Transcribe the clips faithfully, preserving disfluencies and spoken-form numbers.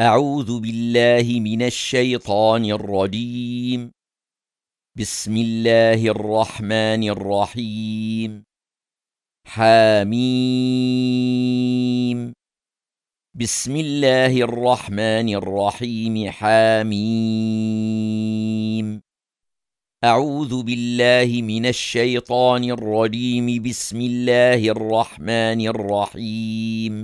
أعوذ بالله من الشيطان الرجيم. بسم الله الرحمن الرحيم. حاميم. بسم الله الرحمن الرحيم. حاميم. أعوذ بالله من الشيطان الرجيم. بسم الله الرحمن الرحيم.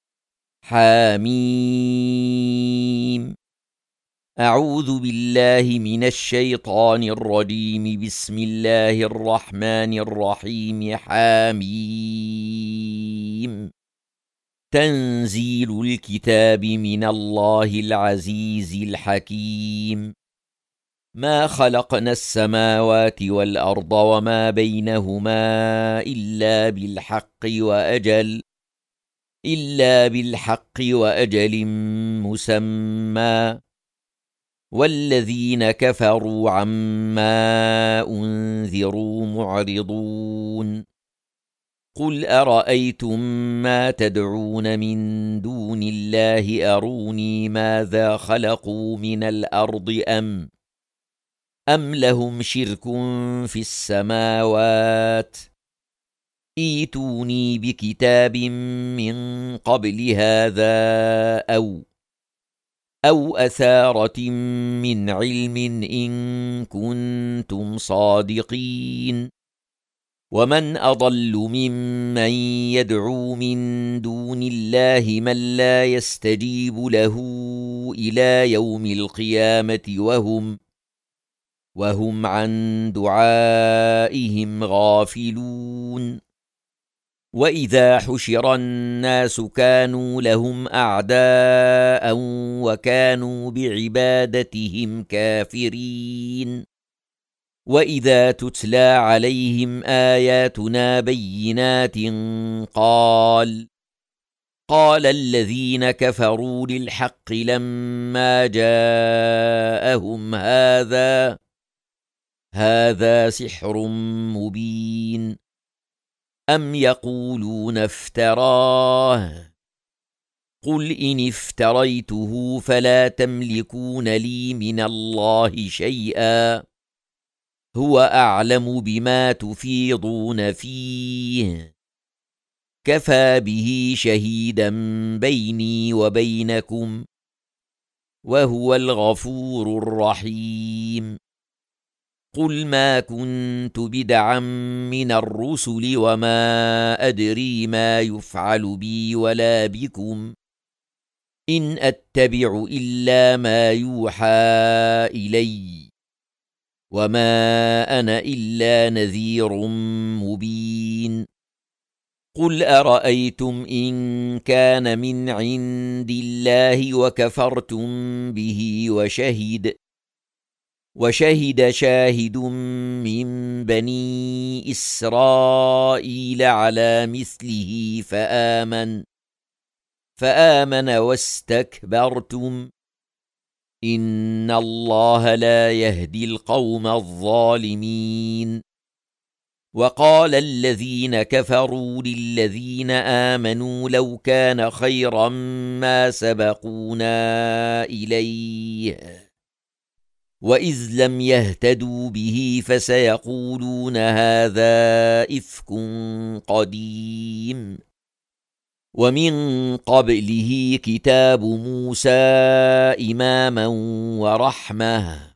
حاميم. أعوذ بالله من الشيطان الرجيم. بسم الله الرحمن الرحيم. حاميم. تنزيل الكتاب من الله العزيز الحكيم. ما خلقنا السماوات والأرض وما بينهما إلا بالحق وأجل إلا بالحق وأجل مسمى والذين كفروا عما أنذروا معرضون. قل أرأيتم ما تدعون من دون الله أروني ماذا خلقوا من الأرض أم أم لهم شرك في السماوات ائتوني بكتاب من قبل هذا أو أو أثارة من علم إن كنتم صادقين. ومن أضل ممن يدعو من دون الله من لا يستجيب له إلى يوم القيامة وهم وهم عن دعائهم غافلون. وإذا حشر الناس كانوا لهم أعداء وكانوا بعبادتهم كافرين. وإذا تتلى عليهم آياتنا بينات قال قال الذين كفروا للحق لما جاءهم هذا هذا سحر مبين أم يقولون افتراه قل إن افتريته فلا تملكون لي من الله شيئا هو أعلم بما تفيضون فيه كفى به شهيدا بيني وبينكم وهو الغفور الرحيم. قل ما كنت بدعا من الرسل وما أدري ما يفعل بي ولا بكم إن أتبع إلا ما يوحى إلي وما أنا إلا نذير مبين. قل أرأيتم إن كان من عند الله وكفرتم به وشهد وشهد شاهد من بني إسرائيل على مثله فآمن فآمن واستكبرتم إن الله لا يهدي القوم الظالمين. وقال الذين كفروا للذين آمنوا لو كان خيرا ما سبقونا إليه وإذ لم يهتدوا به فسيقولون هذا إفك قديم. ومن قبله كتاب موسى إماما ورحمة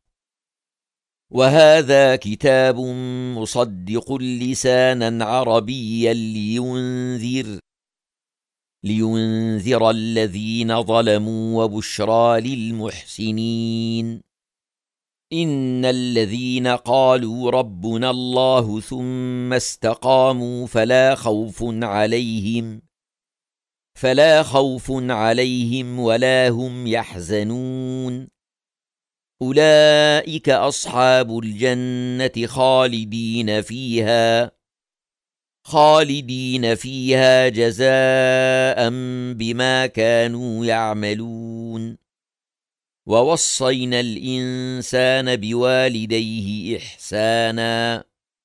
وهذا كتاب مصدق لسانا عربيا لينذر لينذر الذين ظلموا وبشرى للمحسنين. إن الذين قالوا ربنا الله ثم استقاموا فلا خوف عليهم فلا خوف عليهم ولا هم يحزنون. أولئك أصحاب الجنة خالدين فيها خالدين فيها جزاء بما كانوا يعملون. ووصينا الإنسان بوالديه إحسانا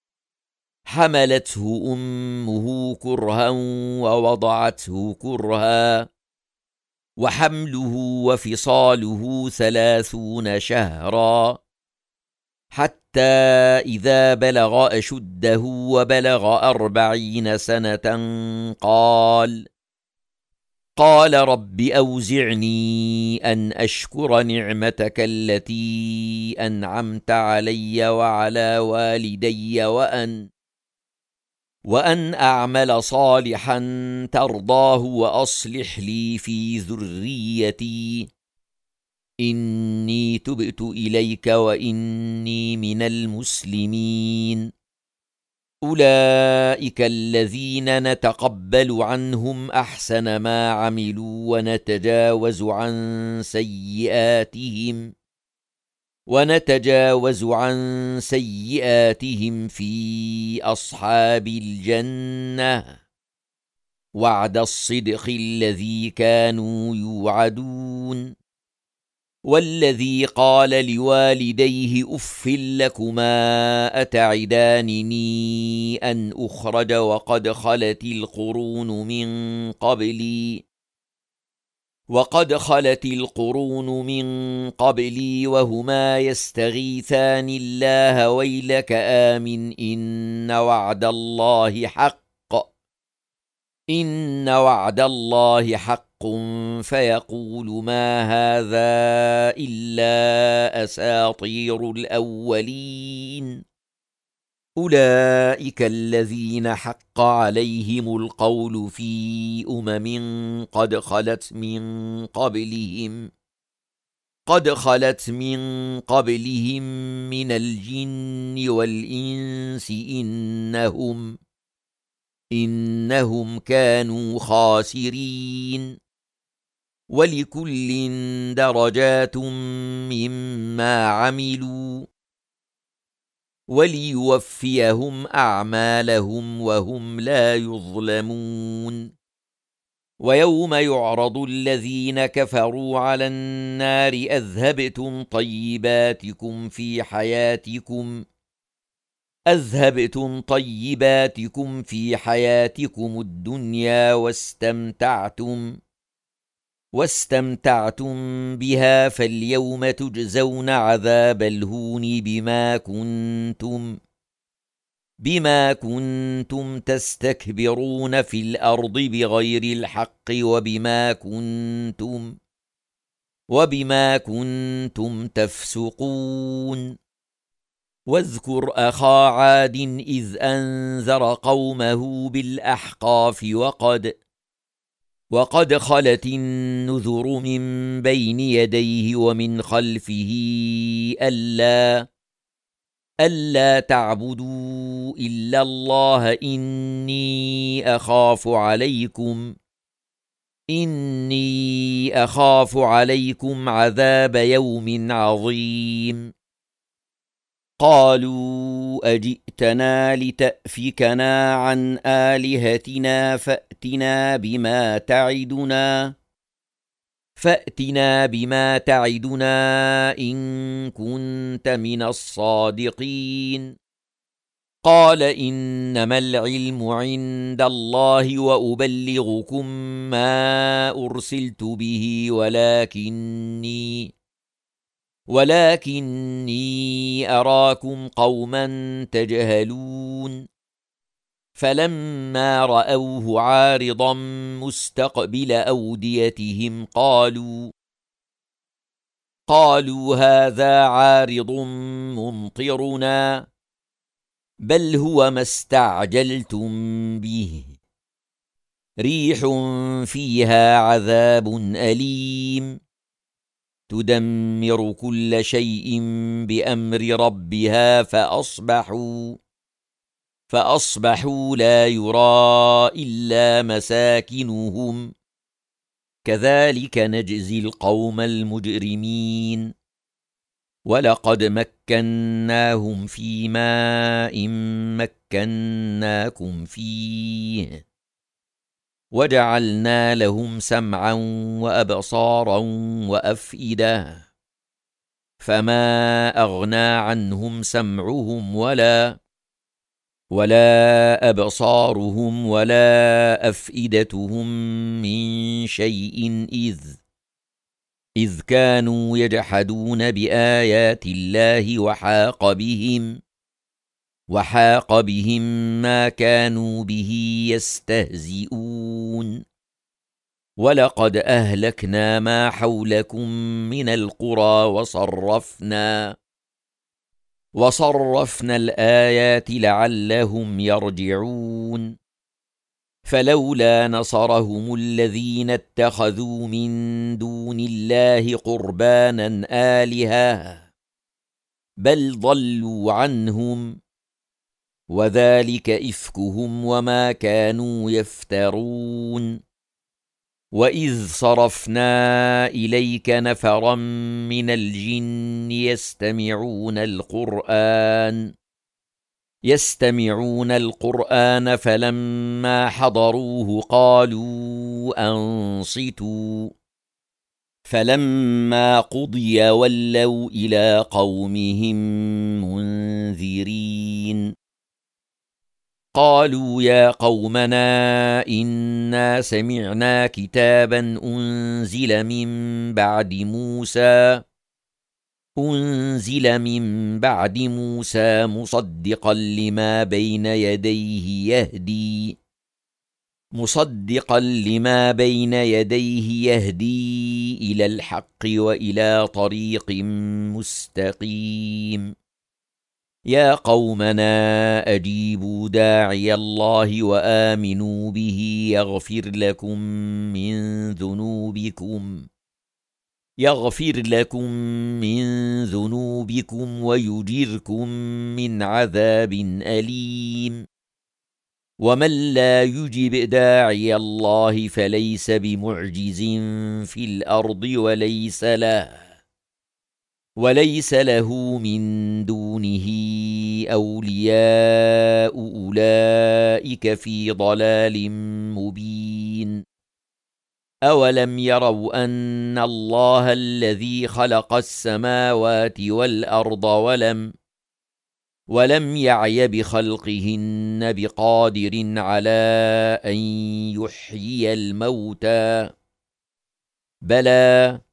حملته أمه كرها ووضعته كرها وحمله وفصاله ثلاثون شهرا حتى إذا بلغ أشده وبلغ أربعين سنة قال قال رب أوزعني أن أشكر نعمتك التي أنعمت علي وعلى والدي وأن وأن أعمل صالحا ترضاه وأصلح لي في ذريتي إني تبت إليك وإني من المسلمين أولئك الذين نتقبل عنهم أحسن ما عملوا ونتجاوز عن سيئاتهم ونتجاوز عن سيئاتهم في أصحاب الجنة وعد الصدق الذي كانوا يوعدون والذي قال لوالديه أف لكما أتعدانني أن أخرج وقد خلت القرون من قبلي وقد خلت القرون من قبلي وهما يستغيثان الله ويلك آمن إن وعد الله حق إن وعد الله حق فيقول ما هذا إلا أساطير الأولين أولئك الذين حق عليهم القول في أمم قد خلت من قبلهم قد خلت من قبلهم من الجن والإنس إنهم إنهم كانوا خاسرين ولكل درجات مما عملوا وليوفيهم أعمالهم وهم لا يظلمون ويوم يعرض الذين كفروا على النار أذهبتم طيباتكم في حياتكم أذهبتم طيباتكم في حياتكم الدنيا واستمتعتم واستمتعتم بها فاليوم تجزون عذاب الهون بما كنتم بما كنتم تستكبرون في الأرض بغير الحق وبما كنتم وبما كنتم تفسقون واذكر أخا عاد إذ أنذر قومه بالأحقاف وقد وقد خلت النذر من بين يديه ومن خلفه ألا ألا تعبدوا إلا الله إني أخاف عليكم إني أخاف عليكم عذاب يوم عظيم قالوا أجئتنا لتأفكنا عن آلهتنا فأتنا بما تعدنا فأتنا بما تعدنا إن كنت من الصادقين قال إنما العلم عند الله وأبلغكم ما أرسلت به ولكني ولكني أراكم قوما تجهلون فلما رأوه عارضا مستقبل أوديتهم قالوا قالوا هذا عارض ممطرنا بل هو ما استعجلتم به ريح فيها عذاب أليم تدمر كل شيء بأمر ربها فأصبحوا فأصبحوا لا يرى إلا مساكنهم كذلك نجزي القوم المجرمين ولقد مكناهم في ماء مكناكم فيه وجعلنا لهم سمعا وأبصارا وأفئدة فما أغنى عنهم سمعهم ولا ولا أبصارهم ولا أفئدتهم من شيء إذ إذ كانوا يجحدون بآيات الله وحاق بهم وحاق بهم ما كانوا به يستهزئون ولقد أهلكنا ما حولكم من القرى وصرفنا وصرفنا الآيات لعلهم يرجعون فلولا نصرهم الذين اتخذوا من دون الله قربانا آلهة بل ضلوا عنهم وذلك إفكهم وما كانوا يفترون وإذ صرفنا إليك نفرا من الجن يستمعون القرآن يستمعون القرآن فلما حضروه قالوا أنصتوا فلما قضي ولوا إلى قومهم منذرين قالوا يا قومنا إنا سمعنا كتابا أنزل من بعد موسى أنزل من بعد موسى مصدقا لما بين يديه يهدي مصدقا لما بين يديه يهدي إلى الحق وإلى طريق مستقيم يا قومنا أجيبوا داعي الله وآمنوا به يغفر لكم من ذنوبكم يغفر لكم من ذنوبكم ويجركم من عذاب أليم ومن لا يجب داعي الله فليس بمعجز في الأرض وليس له وليس له من دونه أولياء أولئك في ضلال مبين أولم يروا أن الله الذي خلق السماوات والأرض ولم ولم يعي بخلقهن بقادر على أن يحيي الموتى بلى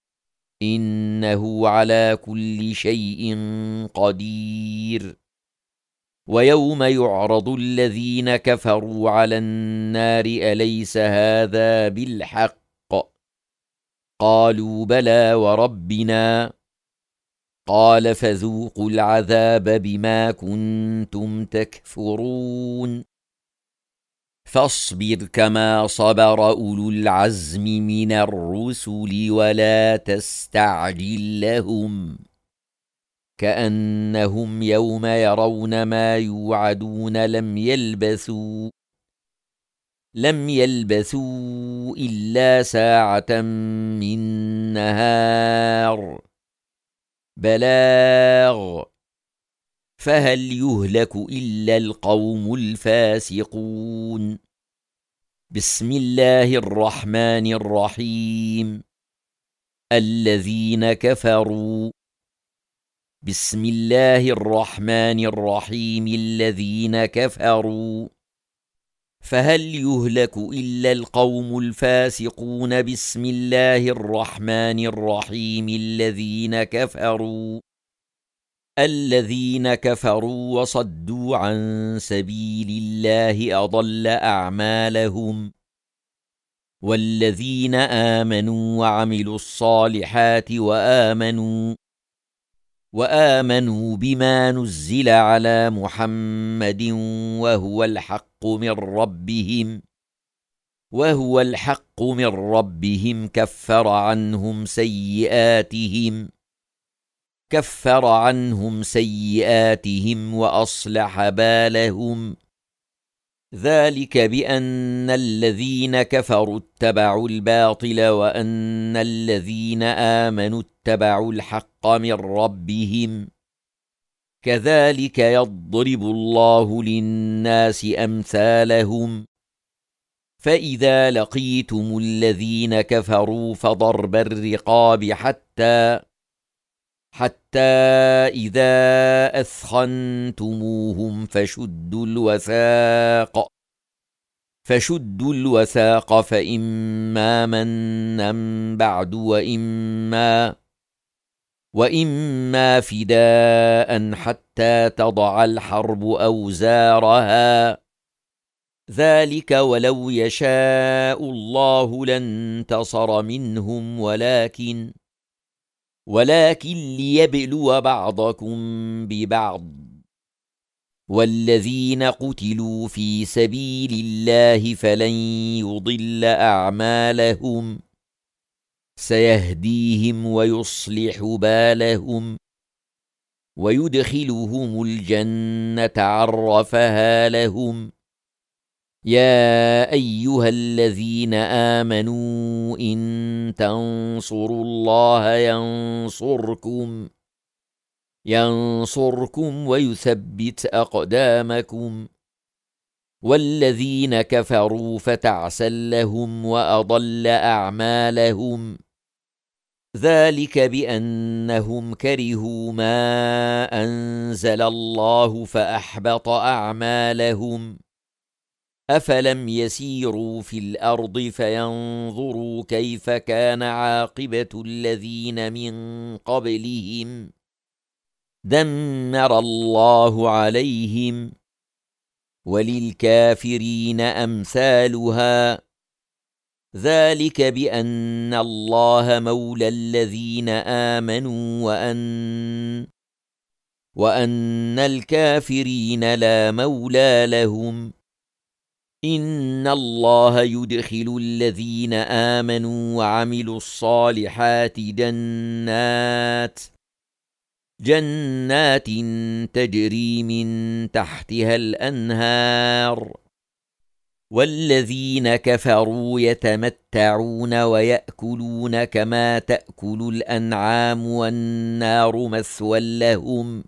إنه على كل شيء قدير ويوم يعرض الذين كفروا على النار أليس هذا بالحق قالوا بلى وربنا قال فذوقوا العذاب بما كنتم تكفرون فاصبر كما صبر أولو العزم من الرسل ولا تستعجل لهم كأنهم يوم يرون ما يوعدون لم يلبثوا لم يلبثوا إلا ساعة من نهار بلاغ فهل يهلك إلا القوم الفاسقون بسم الله الرحمن الرحيم الذين كفروا بسم الله الرحمن الرحيم الذين كفروا فهل يهلك إلا القوم الفاسقون بسم الله الرحمن الرحيم الذين كفروا الذين كفروا وصدوا عن سبيل الله أضل أعمالهم والذين آمنوا وعملوا الصالحات وآمنوا وآمنوا بما نزل على محمد وهو الحق من ربهم وهو الحق من ربهم كفر عنهم سيئاتهم كفر عنهم سيئاتهم وأصلح بالهم ذلك بأن الذين كفروا اتبعوا الباطل وأن الذين آمنوا اتبعوا الحق من ربهم كذلك يضرب الله للناس أمثالهم فإذا لقيتم الذين كفروا فضرب الرقاب حتى حتى إذا أثخنتموهم فشدوا الوثاق فشدوا الوثاق فإما منا بعد وإما وإما فداء حتى تضع الحرب أوزارها، ذلك ولو يشاء الله لانتصر منهم ولكن ولكن ليبلو بعضكم ببعض، والذين قتلوا في سبيل الله فلن يضل أعمالهم سيهديهم ويصلح بالهم ويدخلهم الجنة عرفها لهم. يا أيها الذين آمنوا إن تنصروا الله ينصركم ينصركم ويثبت أقدامكم، والذين كفروا فتعسا لهم وأضل أعمالهم، ذلك بأنهم كرهوا ما أنزل الله فأحبط أعمالهم. أفلم يسيروا في الأرض فينظروا كيف كان عاقبة الذين من قبلهم، دمر الله عليهم، وللكافرين أمثالها، ذلك بأن الله مولى الذين آمنوا وأن وأن الكافرين لا مولى لهم. إن الله يدخل الذين آمنوا وعملوا الصالحات جنات جنات تجري من تحتها الأنهار، والذين كفروا يتمتعون ويأكلون كما تأكل الأنعام والنار مثوى لهم.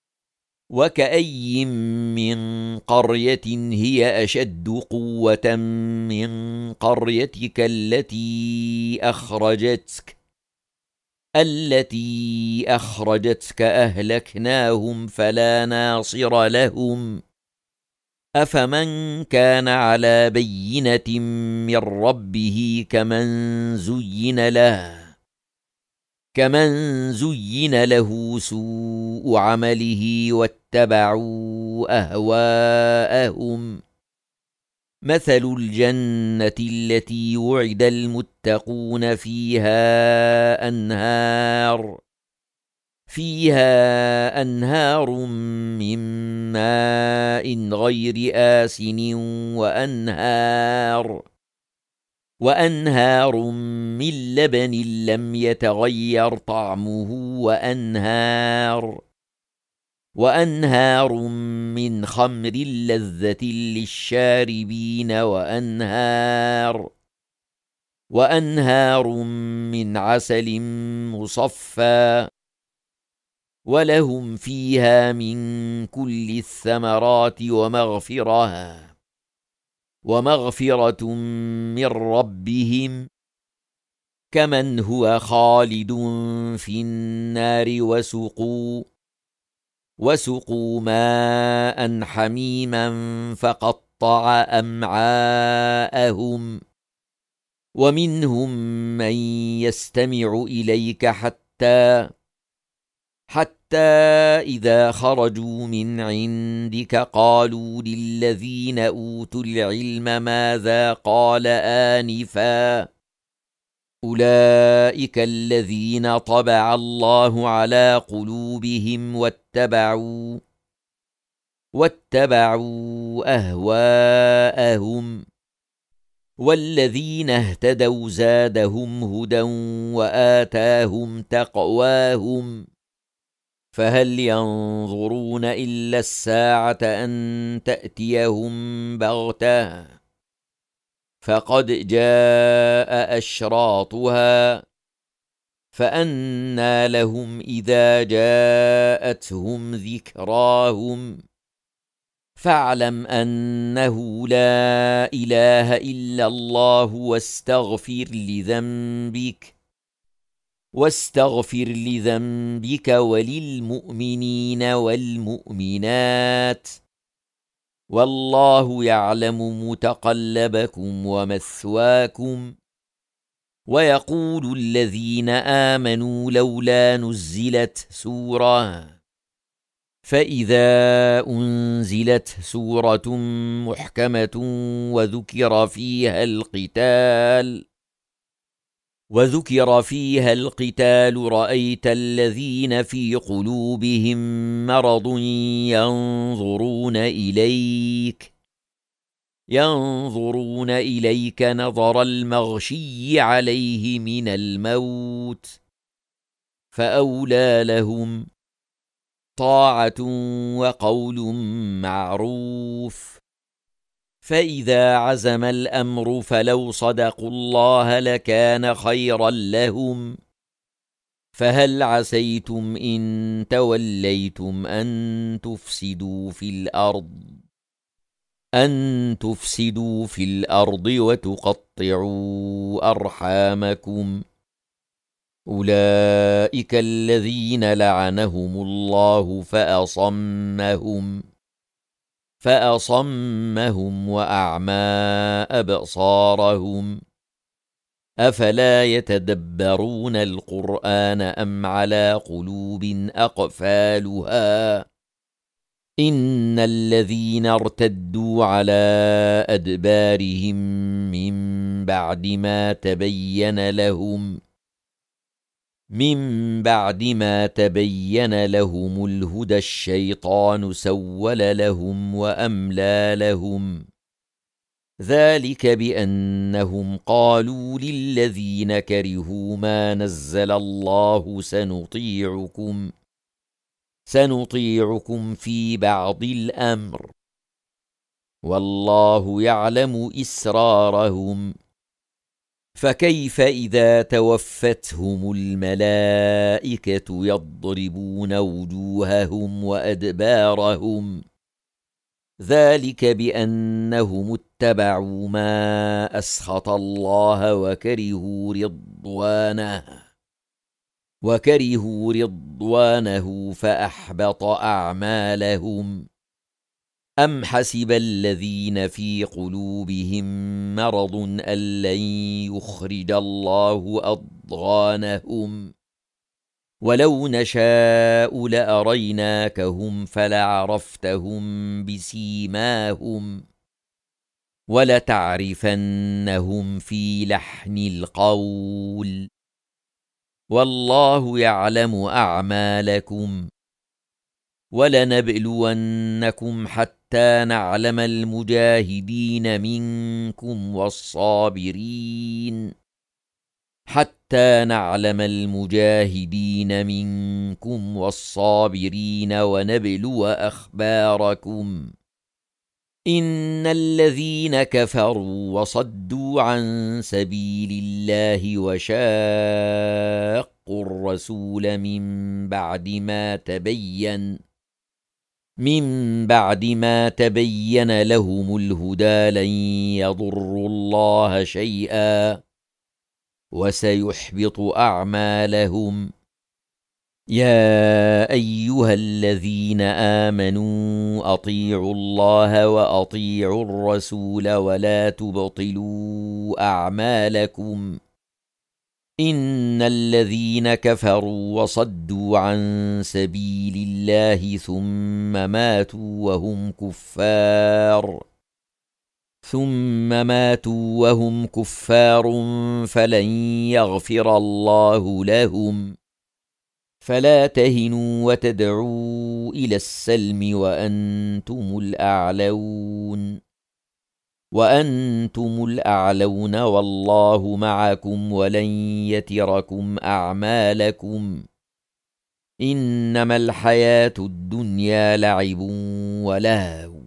وكأي من قرية هي أشد قوة من قريتك التي أخرجتك التي أخرجتك أهلكناهم فلا ناصر لهم. أفمن كان على بينة من ربه كمن زين له كمن زين له سوء عمله واتبعوا أهواءهم. مثل الجنة التي وعد المتقون فيها أنهار فيها أنهار من ماء غير آسن وأنهار وأنهار من لبن لم يتغير طعمه وأنهار وأنهار من خمر لذة للشاربين وأنهار وأنهار من عسل مصفى، ولهم فيها من كل الثمرات ومغفرة ومغفرة من ربهم، كمن هو خالد في النار وسقوا وسقوا ماء حميما فقطع أمعاءهم. ومنهم من يستمع إليك حتى حتى إذا خرجوا من عندك قالوا للذين أوتوا العلم ماذا قال آنفا، أولئك الذين طبع الله على قلوبهم واتبعوا واتبعوا أهواءهم، والذين اهتدوا زادهم هدى وآتاهم تقواهم. فهل ينظرون إلا الساعة أن تأتيهم بغتة، فقد جاء أشراطها، فأنى لهم إذا جاءتهم ذكراهم. فاعلم أنه لا إله إلا الله واستغفر لذنبك واستغفر لذنبك وللمؤمنين والمؤمنات، والله يعلم متقلبكم ومثواكم ويقول الذين آمنوا لولا نزلت سورة فإذا أنزلت سورة محكمة وذكر فيها القتال وذكر فيها القتال رأيت الذين في قلوبهم مرض ينظرون إليك ينظرون إليك نظر المغشي عليه من الموت فأولى لهم طاعة وقول معروف فإذا عزم الأمر فلو صدقوا الله لكان خيرا لهم فهل عسيتم إن توليتم أن تفسدوا في الأرض أن تفسدوا في الأرض وتقطعوا أرحامكم أولئك الذين لعنهم الله فأصمهم فأصمهم وأعمى أبصارهم أفلا يتدبرون القرآن أم على قلوب أقفالها إن الذين ارتدوا على أدبارهم من بعد ما تبين لهم من بعد ما تبين لهم الهدى الشيطان سول لهم وأملى لهم ذلك بأنهم قالوا للذين كرهوا ما نزل الله سنطيعكم سنطيعكم في بعض الأمر والله يعلم إسرارهم فكيف إذا توفتهم الملائكة يضربون وجوههم وأدبارهم ذلك بأنهم اتبعوا ما أسخط الله وكرهوا رضوانه وكرهوا رضوانه فأحبط أعمالهم أم حسب الذين في قلوبهم مرض أن لن يخرج الله أضغانهم ولو نشاء لأريناكهم فلعرفتهم بسيماهم ولتعرفنهم في لحن القول والله يعلم أعمالكم ولنبلونكم حتى نعلم المجاهدين منكم والصابرين حتى نعلم المجاهدين منكم والصابرين ونبلو أخباركم إن الذين كفروا وصدوا عن سبيل الله وشاقوا الرسول من بعد ما تبين من بعد ما تبين لهم الهدى لن يضروا الله شيئا وسيحبط أعمالهم يا أيها الذين آمنوا أطيعوا الله وأطيعوا الرسول ولا تبطلوا أعمالكم إن الذين كفروا وصدوا عن سبيل الله ثم ماتوا وهم كفار ثم ماتوا وهم كفار فلن يغفر الله لهم فلا تهنوا وتدعوا إلى السلم وأنتم الأعلون وأنتم الأعلون والله معكم ولن يتركم أعمالكم إنما الحياة الدنيا لعب ولهو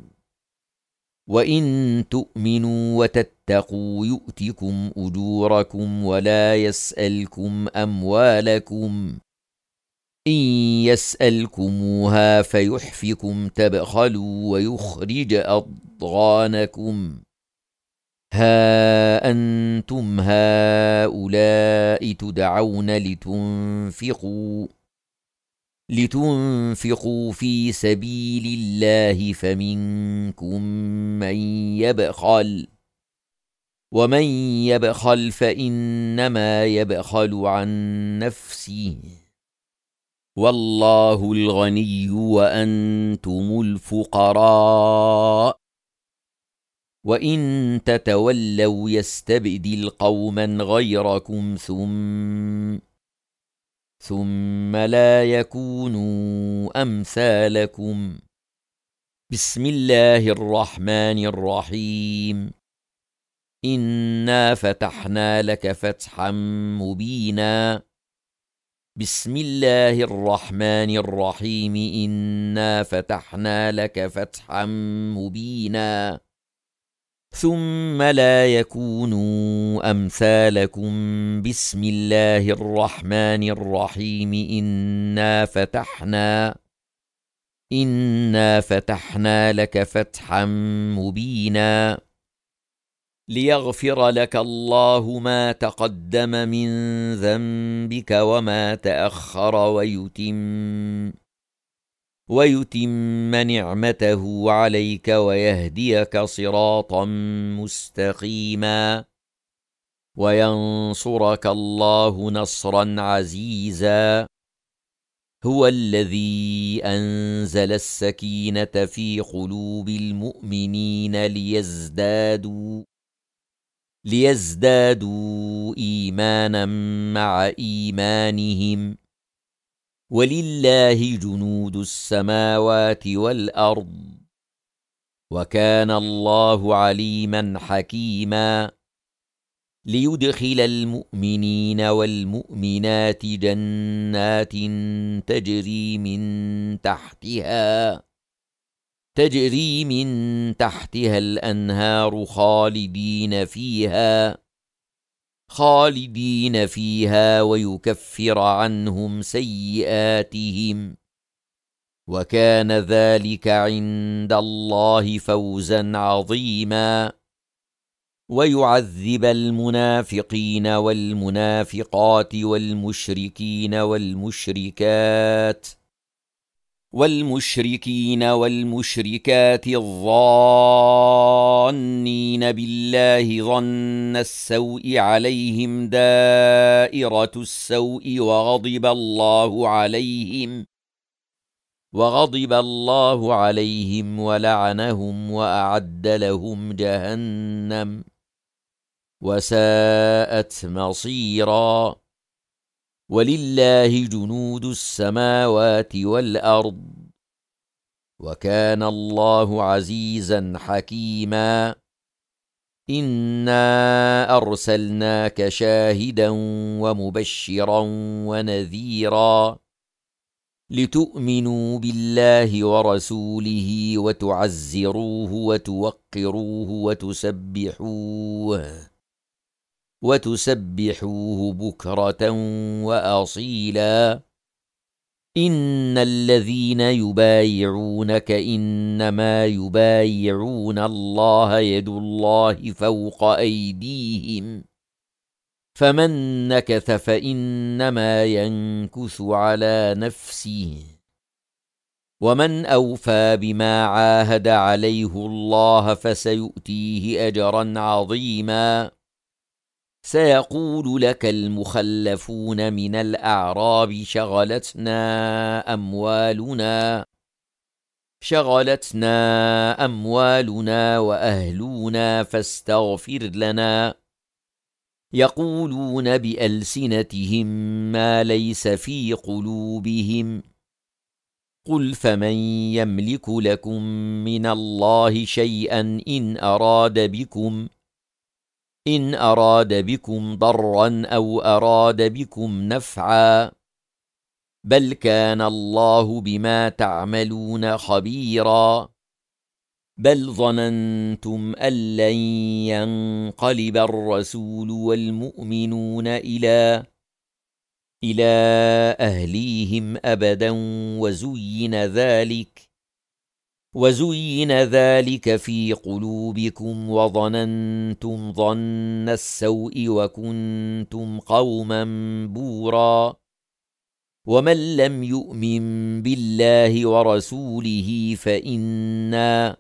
وإن تؤمنوا وتتقوا يؤتكم أجوركم ولا يسألكم أموالكم إن يسألكموها فيحفكم تبخلوا ويخرج أضغانكم ها أنتم هؤلاء تدعون لتنفقوا لتنفقوا في سبيل الله فمنكم من يبخل ومن يبخل فإنما يبخل عن نفسه والله الغني وأنتم الفقراء وإن تتولوا يستبدل قوما غيركم ثم ثم لا يكونوا أمثالكم. بسم الله الرحمن الرحيم. إنا فتحنا لك فتحا مبينا. بسم الله الرحمن الرحيم. إنا فتحنا لك فتحا مبينا ثم لا يكونوا أمثالكم. بسم الله الرحمن الرحيم. إنا فتحنا إنا فتحنا لك فتحا مبينا ليغفر لك الله ما تقدم من ذنبك وما تأخر ويتم ويتم نعمته عليك ويهديك صراطا مستقيما وينصرك الله نصرا عزيزا. هو الذي أنزل السكينة في قلوب المؤمنين ليزدادوا ليزدادوا إيمانا مع إيمانهم ولله جنود السماوات والأرض وكان الله عليما حكيما. ليدخل المؤمنين والمؤمنات جنات تجري من تحتها تجري من تحتها الأنهار خالدين فيها خالدين فيها ويكفر عنهم سيئاتهم وكان ذلك عند الله فوزا عظيما. ويعذب المنافقين والمنافقات والمشركين والمشركات والمشركين والمشركات الظانين بالله ظن السوء عليهم دائرة السوء وغضب الله عليهم وغضب الله عليهم ولعنهم وأعد لهم جهنم وساءت مصيرا. ولله جنود السماوات والأرض وكان الله عزيزا حكيما. إنا أرسلناك شاهدا ومبشرا ونذيرا لتؤمنوا بالله ورسوله وتعزروه وتوقروه وتسبحوه وتسبحوه بكرة وأصيلا. إن الذين يبايعونك إنما يبايعون الله يد الله فوق أيديهم فمن نكث فإنما ينكث على نفسه ومن أوفى بما عاهد عليه الله فسيؤتيه أجرا عظيما. سيقول لك المخلفون من الأعراب شغلتنا أموالنا شغلتنا أموالنا وأهلنا فاستغفر لنا. يقولون بألسنتهم ما ليس في قلوبهم. قل فمن يملك لكم من الله شيئا إن أراد بكم إن أراد بكم ضرا أو أراد بكم نفعا بل كان الله بما تعملون خبيرا. بل ظننتم أن لن ينقلب الرسول والمؤمنون إلى إلى أهليهم أبدا وزين ذلك وزين ذلك في قلوبكم وظننتم ظن السوء وكنتم قوما بورا. ومن لم يؤمن بالله ورسوله فإنا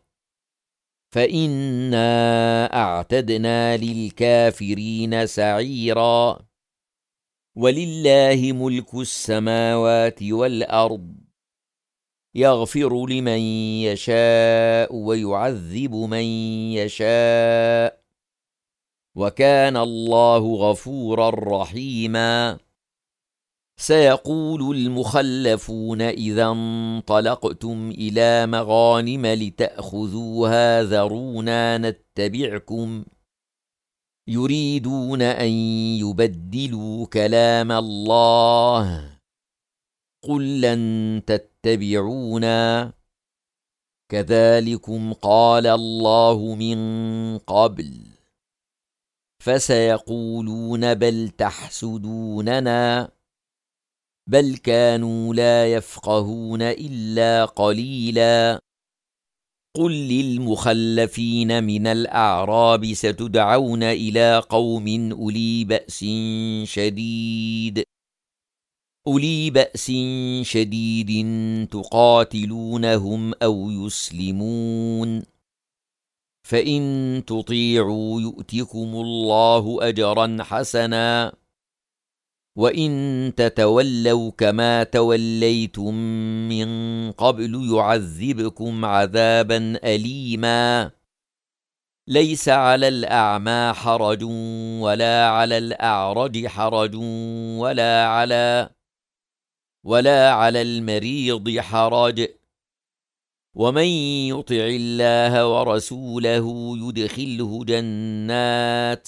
فإنا أعتدنا للكافرين سعيرا. ولله ملك السماوات والأرض يغفر لمن يشاء ويعذب من يشاء وكان الله غفورا رحيما. سيقول المخلفون إذا انطلقتم إلى مغانم لتأخذوها ذرونا نتبعكم يريدون أن يبدلوا كلام الله قل لن تتبعونا كذلكم قال الله من قبل فسيقولون بل تحسدوننا بل كانوا لا يفقهون إلا قليلا. قل للمخلفين من الأعراب ستدعون إلى قوم أولي بأس شديد أولي بأس شديد تقاتلونهم أو يسلمون فإن تطيعوا يؤتكم الله أجرا حسنا وإن تتولوا كما توليتم من قبل يعذبكم عذابا أليما. ليس على الأعمى حرج ولا على الأعرج حرج ولا على ولا على المريض حرج ومن يطع الله ورسوله يدخله جنات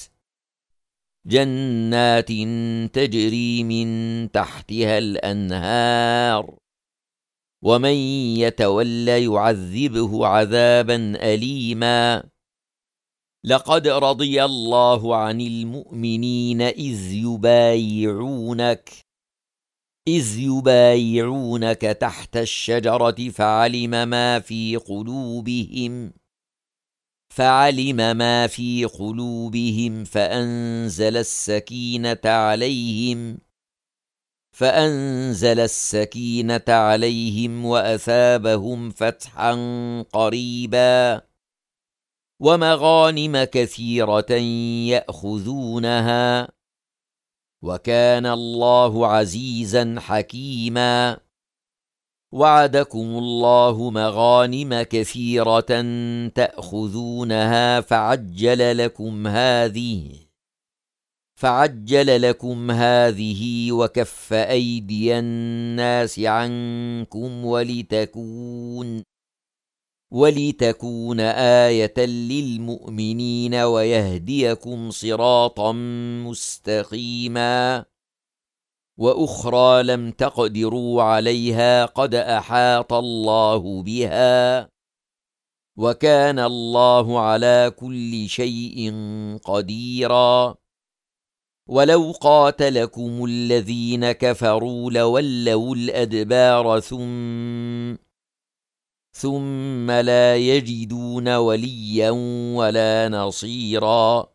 جنات تجري من تحتها الأنهار ومن يتولى يعذبه عذابا أليما. لقد رضي الله عن المؤمنين إذ يبايعونك إذ يبايعونك تحت الشجرة فعلم ما في قلوبهم فعلم ما في قلوبهم فأنزل السكينة عليهم فأنزل السكينة عليهم وأثابهم فتحا قريبا ومغانم كثيرة يأخذونها وكان الله عزيزا حكيما. وعدكم الله مغانم كثيرة تأخذونها فعجل لكم هذه فعجل لكم هذه وكف أيدي الناس عنكم ولتكون ولتكون آية للمؤمنين ويهديكم صراطا مستقيما. وأخرى لم تقدروا عليها قد أحاط الله بها وكان الله على كل شيء قديرا. ولو قاتلكم الذين كفروا لولوا الأدبار ثم ثم لا يجدون وليا ولا نصيرا.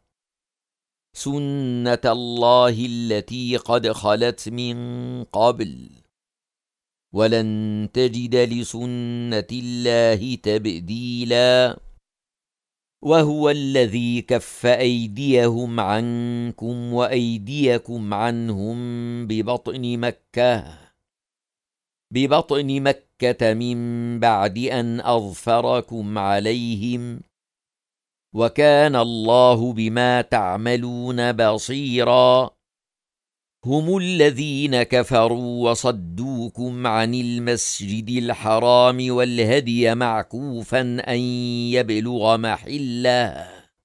سنة الله التي قد خلت من قبل ولن تجد لسنة الله تبديلا. وهو الذي كف أيديهم عنكم وأيديكم عنهم ببطن مكة ببطن مكة من بعد أن أظفركم عليهم وكان الله بما تعملون بصيرا. هم الذين كفروا وصدوكم عن المسجد الحرام والهدي معكوفا أن يبلغ محله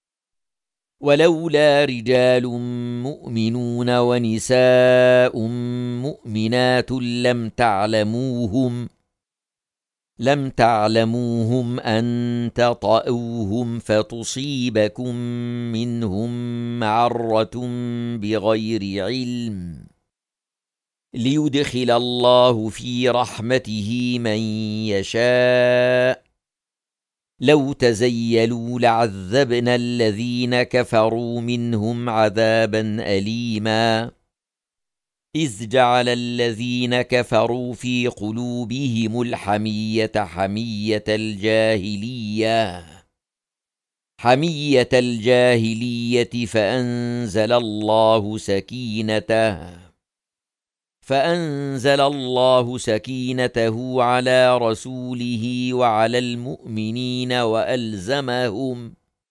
ولولا رجال مؤمنون ونساء مؤمنات لم تعلموهم لم تعلموهم أن تطئوهم فتصيبكم منهم معرة بغير علم ليدخل الله في رحمته من يشاء. لو تزيلوا لعذبنا الذين كفروا منهم عذابا أليما. إذ جعل الذين كفروا في قلوبهم الحمية حمية الجاهلية حمية الجاهلية فأنزل الله سكينته فأنزل الله سكينته على رسوله وعلى المؤمنين وألزمهم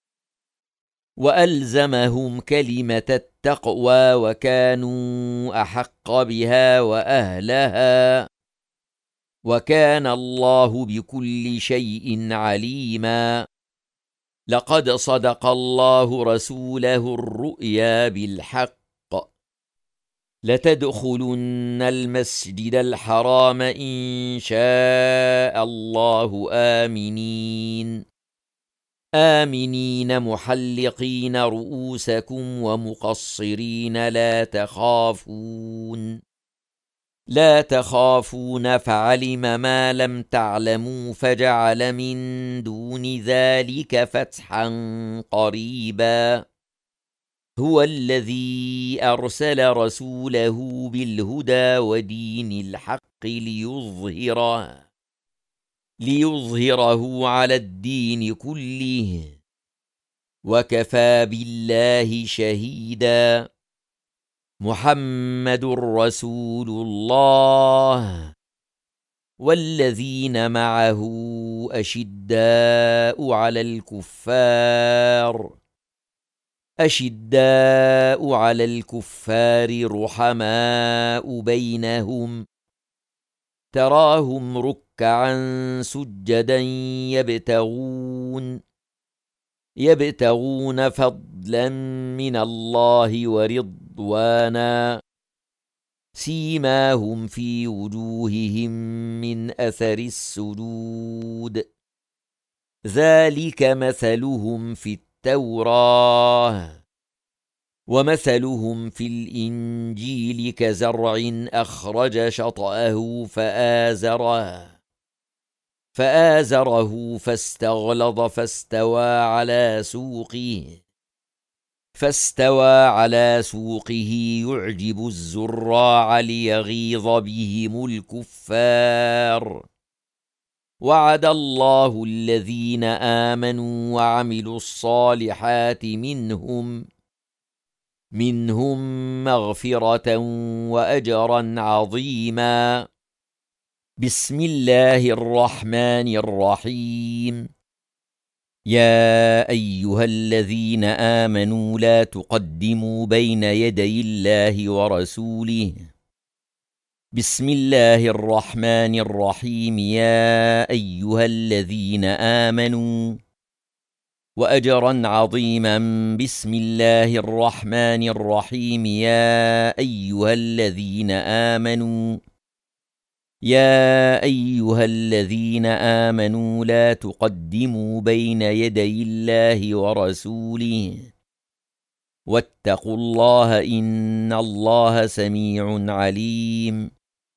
وألزمهم كلمة التقوى وكانوا أحق بها وأهلها وكان الله بكل شيء عليما. لقد صدق الله رسوله الرؤيا بالحق لتدخلن المسجد الحرام إن شاء الله آمنين آمنين محلقين رؤوسكم ومقصرين لا تخافون لا تخافون فعلم ما لم تعلموا فجعل من دون ذلك فتحا قريبا. هو الذي أرسل رسوله بالهدى ودين الحق ليظهره ليظهره على الدين كله وكفى بالله شهيدا. محمد رسول الله والذين معه أشداء على الكفار أشداء على الكفار رحماء بينهم تراهم ركعا سجدا يبتغون يبتغون فضلا من الله ورضوانا سيماهم في وجوههم من أثر السجود ذلك مثلهم في التوراة ومثلهم في الإنجيل كزرع أخرج شطأه فآزره فآزره فاستغلظ فاستوى على سوقه فاستوى على سوقه يعجب الزراع ليغيظ بهم الكفار. وعد الله الذين آمنوا وعملوا الصالحات منهم منهم مغفرة وأجرا عظيما. بسم الله الرحمن الرحيم. يا أيها الذين آمنوا لا تقدموا بين يدي الله ورسوله. بسم الله الرحمن الرحيم. يا أيها الذين آمنوا وأجرا عظيما. بسم الله الرحمن الرحيم. يا أيها الذين آمنوا يا أيها الذين آمنوا لا تقدموا بين يدي الله ورسوله واتقوا الله إن الله سميع عليم.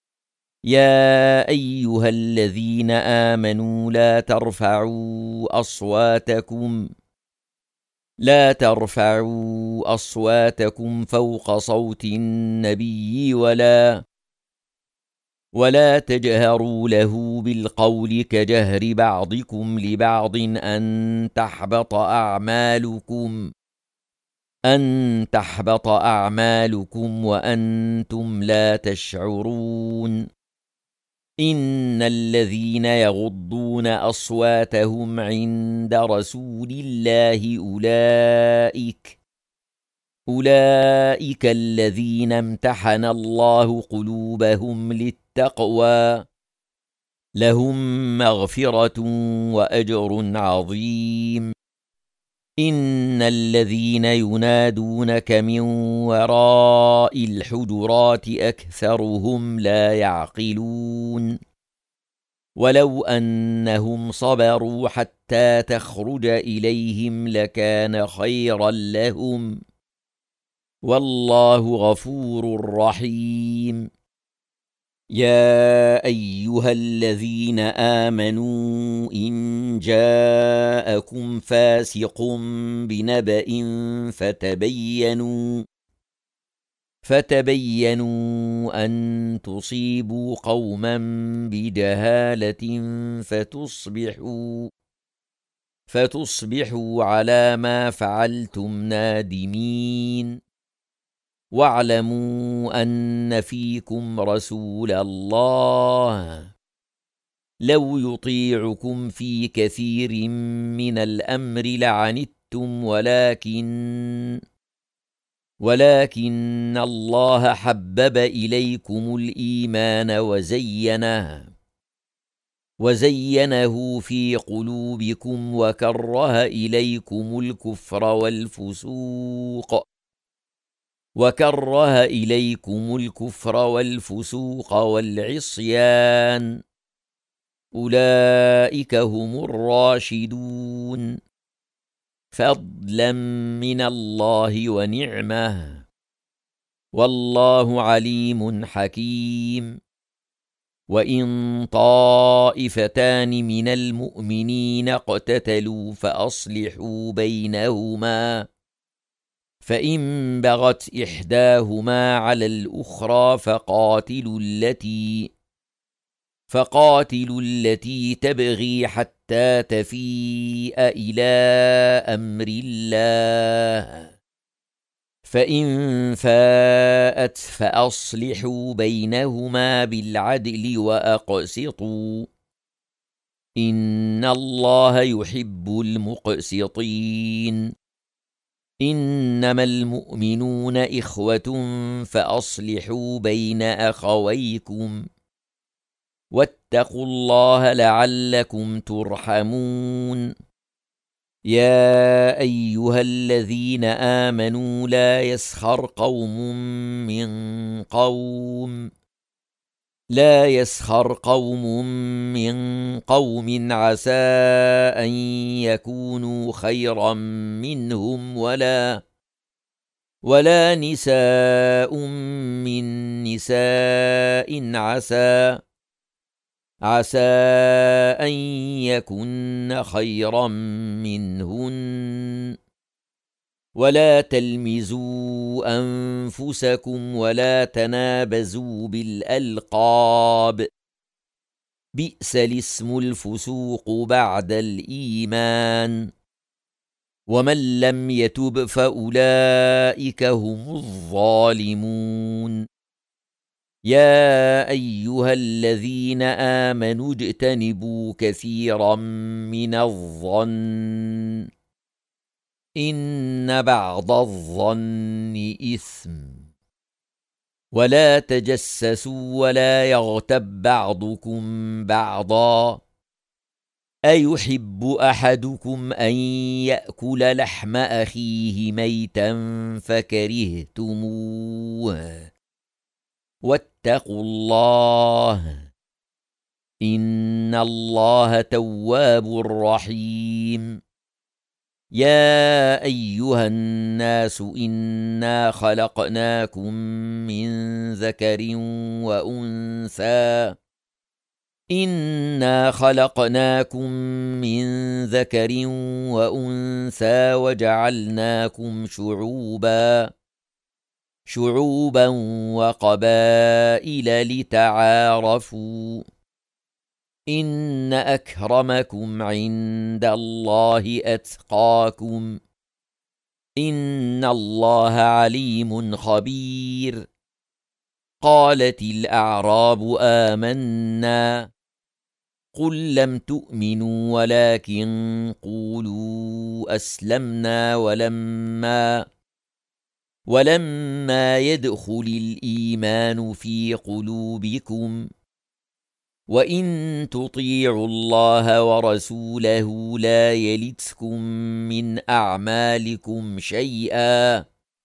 يا أيها الذين آمنوا لا ترفعوا أصواتكم لا ترفعوا أصواتكم فوق صوت النبي ولا ولا تجهروا له بالقول كجهر بعضكم لبعض أن تحبط أعمالكم أن تحبط أعمالكم وأنتم لا تشعرون. إن الذين يغضون أصواتهم عند رسول الله أولئك أولئك الذين امتحن الله قلوبهم للتقوى لهم مغفرة وأجر عظيم. إن الذين ينادونك من وراء الحجرات أكثرهم لا يعقلون. ولو أنهم صبروا حتى تخرج إليهم لكان خيرا لهم والله غفور رحيم. يا أيها الذين آمنوا إن جاءكم فاسق بنبأ فتبينوا فتبينوا أن تصيبوا قوما بجهالة فتصبحوا فتصبحوا على ما فعلتم نادمين. واعلموا أن فيكم رسول الله لو يطيعكم في كثير من الأمر لعنتم ولكن ولكن الله حبب إليكم الإيمان وزينه وزينه في قلوبكم وكره إليكم الكفر والفسوق وكره إليكم الكفر والفسوق والعصيان أولئك هم الراشدون فضلا من الله ونعمه والله عليم حكيم. وإن طائفتان من المؤمنين اقتتلوا فأصلحوا بينهما فإن بغت إحداهما على الأخرى فقاتلوا التي فقاتلوا التي تبغي حتى تفيء إلى أمر الله فإن فاءت فأصلحوا بينهما بالعدل وأقسطوا إن الله يحب المقسطين. إنما المؤمنون إخوة فأصلحوا بين أخويكم واتقوا الله لعلكم ترحمون. يا أيها الذين آمنوا لا يسخر قوم من قوم لا يسخر قوم من قوم عسى أن يكونوا خيرا منهم ولا ولا نساء من نساء عسى عسى أن يكن خيرا منهن ولا تلمزوا أنفسكم ولا تنابزوا بالألقاب بئس الاسم الفسوق بعد الإيمان ومن لم يتب فأولئك هم الظالمون. يا أيها الذين آمنوا اجتنبوا كثيرا من الظن إن بعض الظن إثم ولا تجسسوا ولا يغتب بعضكم بعضا أيحب أحدكم أن يأكل لحم أخيه ميتا فكرهتموه واتقوا الله إن الله تواب رحيم. يا أيها الناس إنا خلقناكم من ذكر وأنثى إنا خلقناكم من ذكر وأنثى وجعلناكم شعوبا شعوبا وقبائل لتعارفوا إن أكرمكم عند الله أتقاكم إن الله عليم خبير. قالت الأعراب آمنا قل لم تؤمنوا ولكن قولوا أسلمنا ولما ولما يدخل الإيمان في قلوبكم وإن تطيعوا الله ورسوله لا يلتكم من أعمالكم شيئا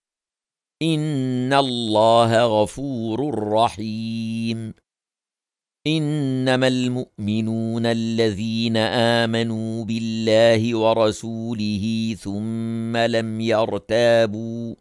إن الله غفور رحيم. إنما المؤمنون الذين آمنوا بالله ورسوله ثم لم يرتابوا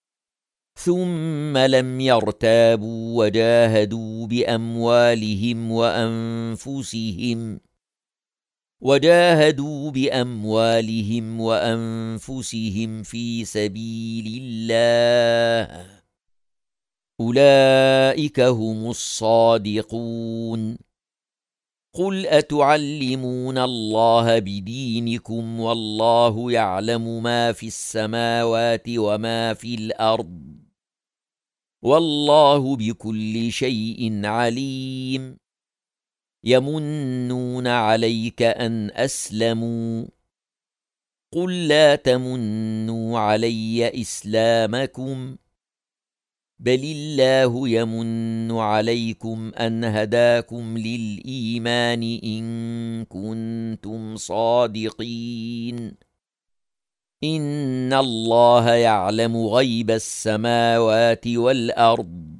ثم لم يرتابوا وجاهدوا بأموالهم وأنفسهم وجاهدوا بأموالهم وأنفسهم في سبيل الله أولئك هم الصادقون قل أتعلمون الله بدينكم والله يعلم ما في السماوات وما في الأرض والله بكل شيء عليم يمنون عليك أن أسلموا قل لا تمنوا علي إسلامكم بل الله يمن عليكم أن هداكم للإيمان إن كنتم صادقين إن الله يعلم غيب السماوات والأرض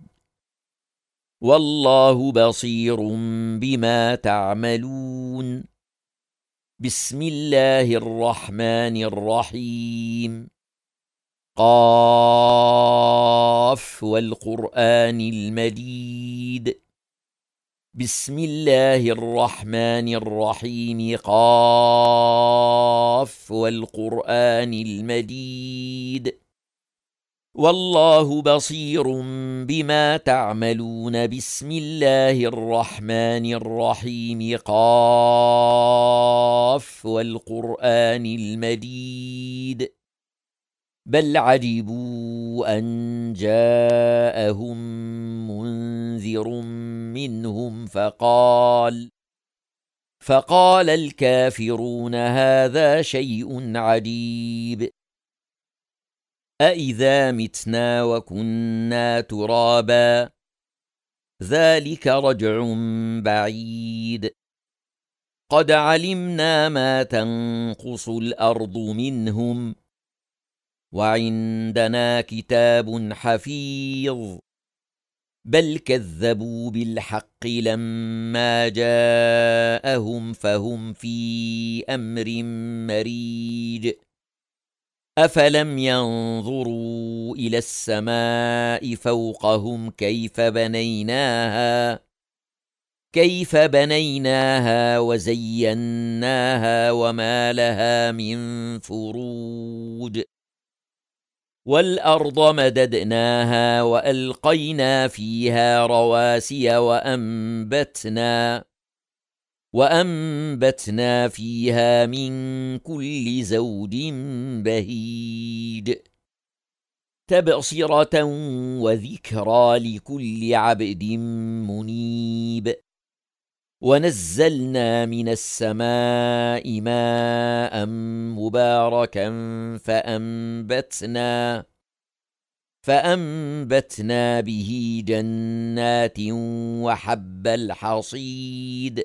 والله بصير بما تعملون بسم الله الرحمن الرحيم قاف والقرآن المجيد بسم الله الرحمن الرحيم قاف والقرآن المجيد والله بصير بما تعملون بسم الله الرحمن الرحيم قاف والقرآن المجيد بل عجبوا أن جاءهم منذر منهم فقال فقال الكافرون هذا شيء عجيب أإذا متنا وكنا ترابا ذلك رجع بعيد قد علمنا ما تنقص الأرض منهم وعندنا كتاب حفيظ بل كذبوا بالحق لما جاءهم فهم في أمر مريج أفلم ينظروا إلى السماء فوقهم كيف بنيناها كيف بنيناها وزيناها وما لها من فروج والأرض مددناها وألقينا فيها رواسي وأنبتنا وأنبتنا فيها من كل زوج بهيج تبصرة وذكرى لكل عبد منيب ونزلنا من السماء ماء مباركا فأنبتنا فأنبتنا به جنات وحب الحصيد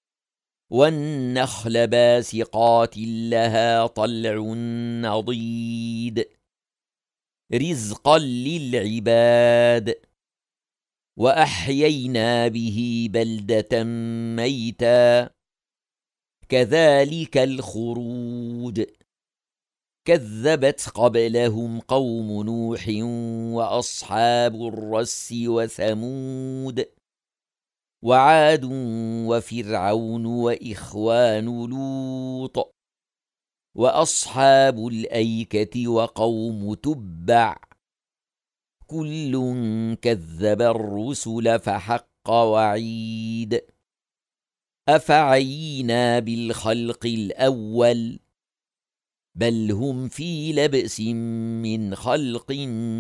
والنخل باسقات لها طلع نضيد رزقا للعباد وأحيينا به بلدة ميتا كذلك الخروج كذبت قبلهم قوم نوح وأصحاب الرس وثمود وعاد وفرعون وإخوان لوط وأصحاب الأيكة وقوم تبع كل كذب الرسل فحق وعيد أفعينا بالخلق الأول بل هم في لبس من خلق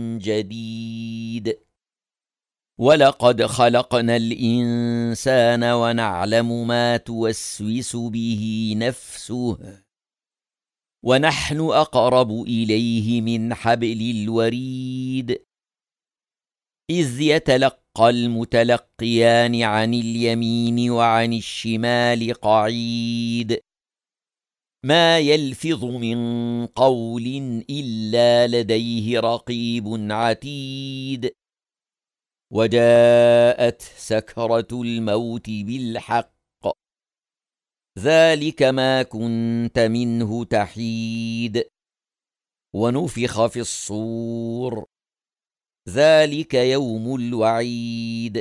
جديد ولقد خلقنا الإنسان ونعلم ما توسوس به نفسه ونحن أقرب إليه من حبل الوريد إذ يتلقى المتلقيان عن اليمين وعن الشمال قعيد ما يلفظ من قول إلا لديه رقيب عتيد وجاءت سكرة الموت بالحق ذلك ما كنت منه تحيد ونفخ في الصور ذلك يوم الوعيد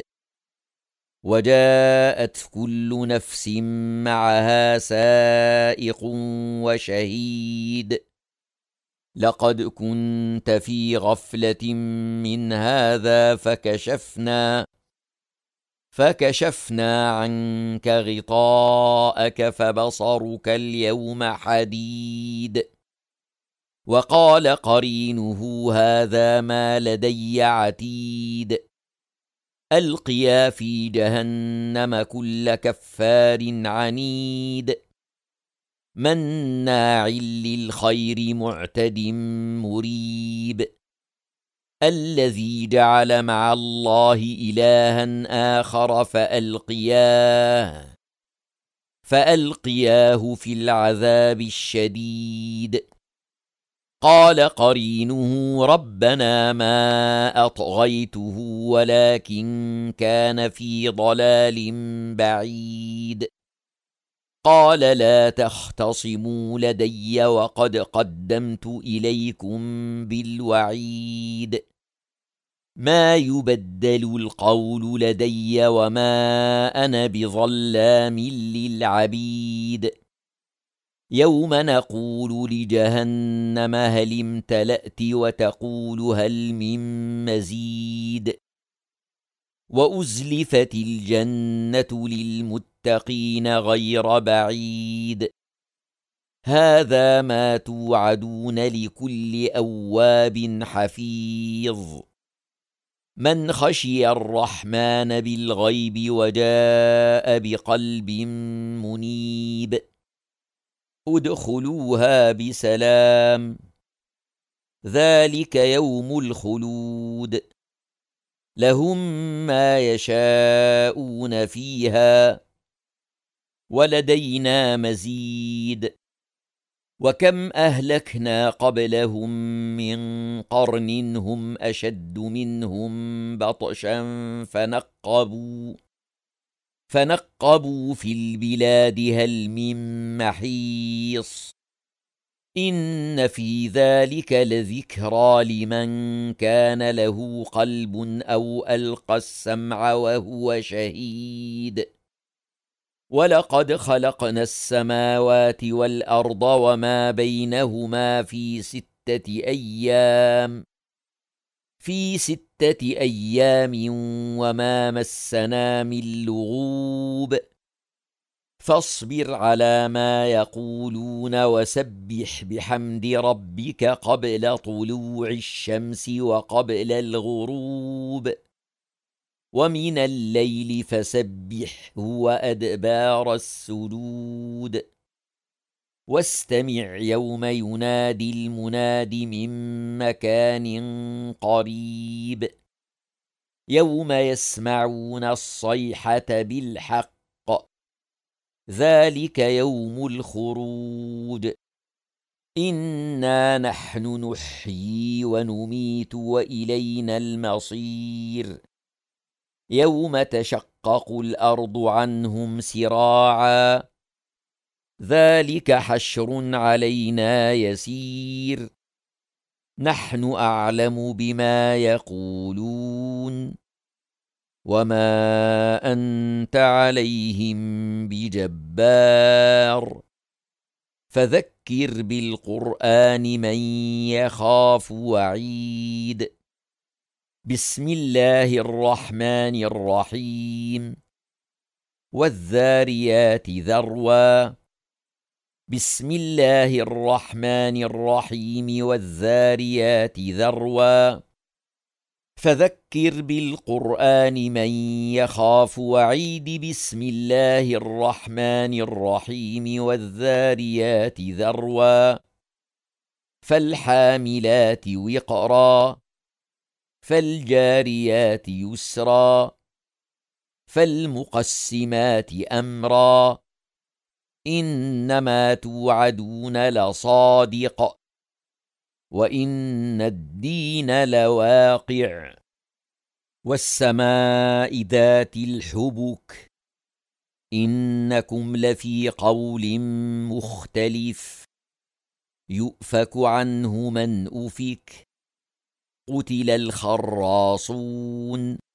وجاءت كل نفس معها سائق وشهيد لقد كنت في غفلة من هذا فكشفنا فكشفنا عنك غطاءك فبصرك اليوم حديد. وقال قرينه هذا ما لدي عتيد. ألقيا في جهنم كل كفار عنيد مناع للخير معتد مريب الذي جعل مع الله إلها آخر فألقياه فألقياه في العذاب الشديد. قال قرينه ربنا ما أطغيته ولكن كان في ضلال بعيد. قال لا تختصموا لدي وقد قدمت إليكم بالوعيد. ما يبدل القول لدي وما أنا بظلام للعبيد. يوم نقول لجهنم هل امتلأت وتقول هل من مزيد. وأزلفت الجنة للمتقين غير بعيد. هذا ما توعدون لكل أواب حفيظ من خشي الرحمن بالغيب وجاء بقلب منيب. ادخلوها بسلام ذلك يوم الخلود لهم ما يشاءون فيها ولدينا مزيد. وكم أهلكنا قبلهم من قرن هم أشد منهم بطشا فنقبوا فنقبوا في البلاد هل من محيص. إن في ذلك لذكرى لمن كان له قلب أو ألقى السمع وهو شهيد. ولقد خلقنا السماوات والأرض وما بينهما في ستة أيام في ستة أيام وما مسنا من لغوب. فاصبر على ما يقولون وسبح بحمد ربك قبل طلوع الشمس وقبل الغروب ومن الليل فسبحه وأدبار السجود. واستمع يوم ينادي المناد من مكان قريب يوم يسمعون الصيحة بالحق ذلك يوم الخروج. إنا نحن نحيي ونميت وإلينا المصير. يوم تشقق الأرض عنهم سراعا ذلك حشر علينا يسير. نحن أعلم بما يقولون وما أنت عليهم بجبار. فذكر بالقرآن من يخاف وعيد. بسم الله الرحمن الرحيم. والذاريات ذروا. بسم الله الرحمن الرحيم والذاريات ذروا. فذكر بالقرآن من يخاف وعيد. بسم الله الرحمن الرحيم والذاريات ذروا. فالحاملات وقرا فالجاريات يسرا فالمقسمات أمرا إنما توعدون لصادق وإن الدين لواقع. والسماء ذات الحبك إنكم لفي قول مختلف. يؤفك عنه من أفك. قتل الخراصون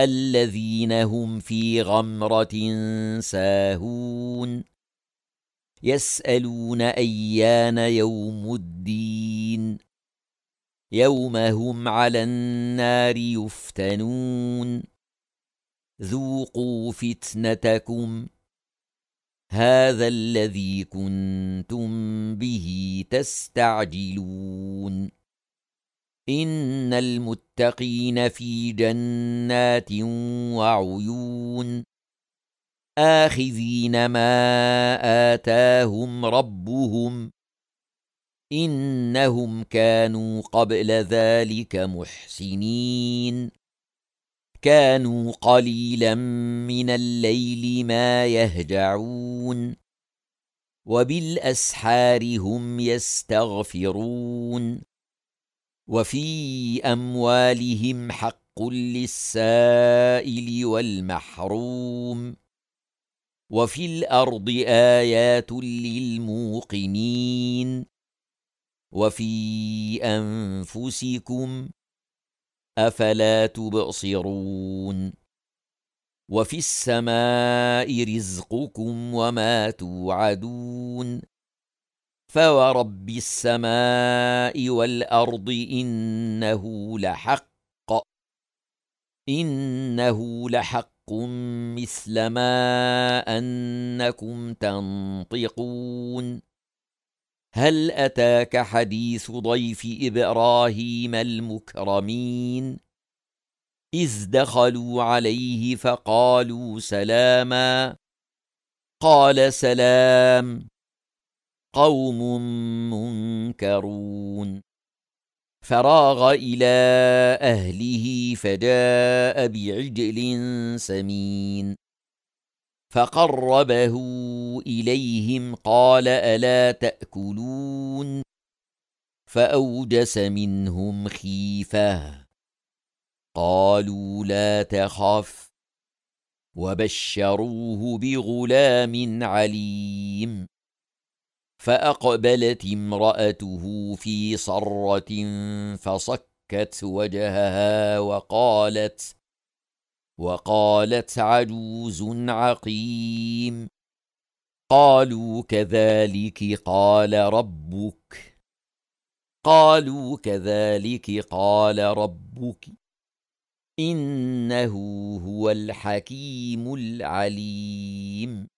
الذين هم في غمرة ساهون يسألون أيان يوم الدين يوم هم على النار يفتنون ذوقوا فتنتكم هذا الذي كنتم به تستعجلون إن المتقين في جنات وعيون آخذين ما آتاهم ربهم إنهم كانوا قبل ذلك محسنين كانوا قليلا من الليل ما يهجعون وبالأسحار هم يستغفرون وفي أموالهم حق للسائل والمحروم وفي الأرض آيات للموقنين وفي أنفسكم أفلا تبصرون وفي السماء رزقكم وما توعدون فورب السماء والأرض إنه لحق إنه لحق مثل ما أنكم تنطقون هل أتاك حديث ضيف إبراهيم المكرمين إذ دخلوا عليه فقالوا سلاما قال سلام قوم منكرون فراغ إلى أهله فجاء بعجل سمين فقربه إليهم قال ألا تأكلون فأوجس منهم خيفة قالوا لا تخف وبشروه بغلام عليم فأقبلت امرأته في صرة فصكت وجهها وقالت وقالت عجوز عقيم قالوا كذلك قال ربك قالوا كذلك قال ربك إنه هو الحكيم العليم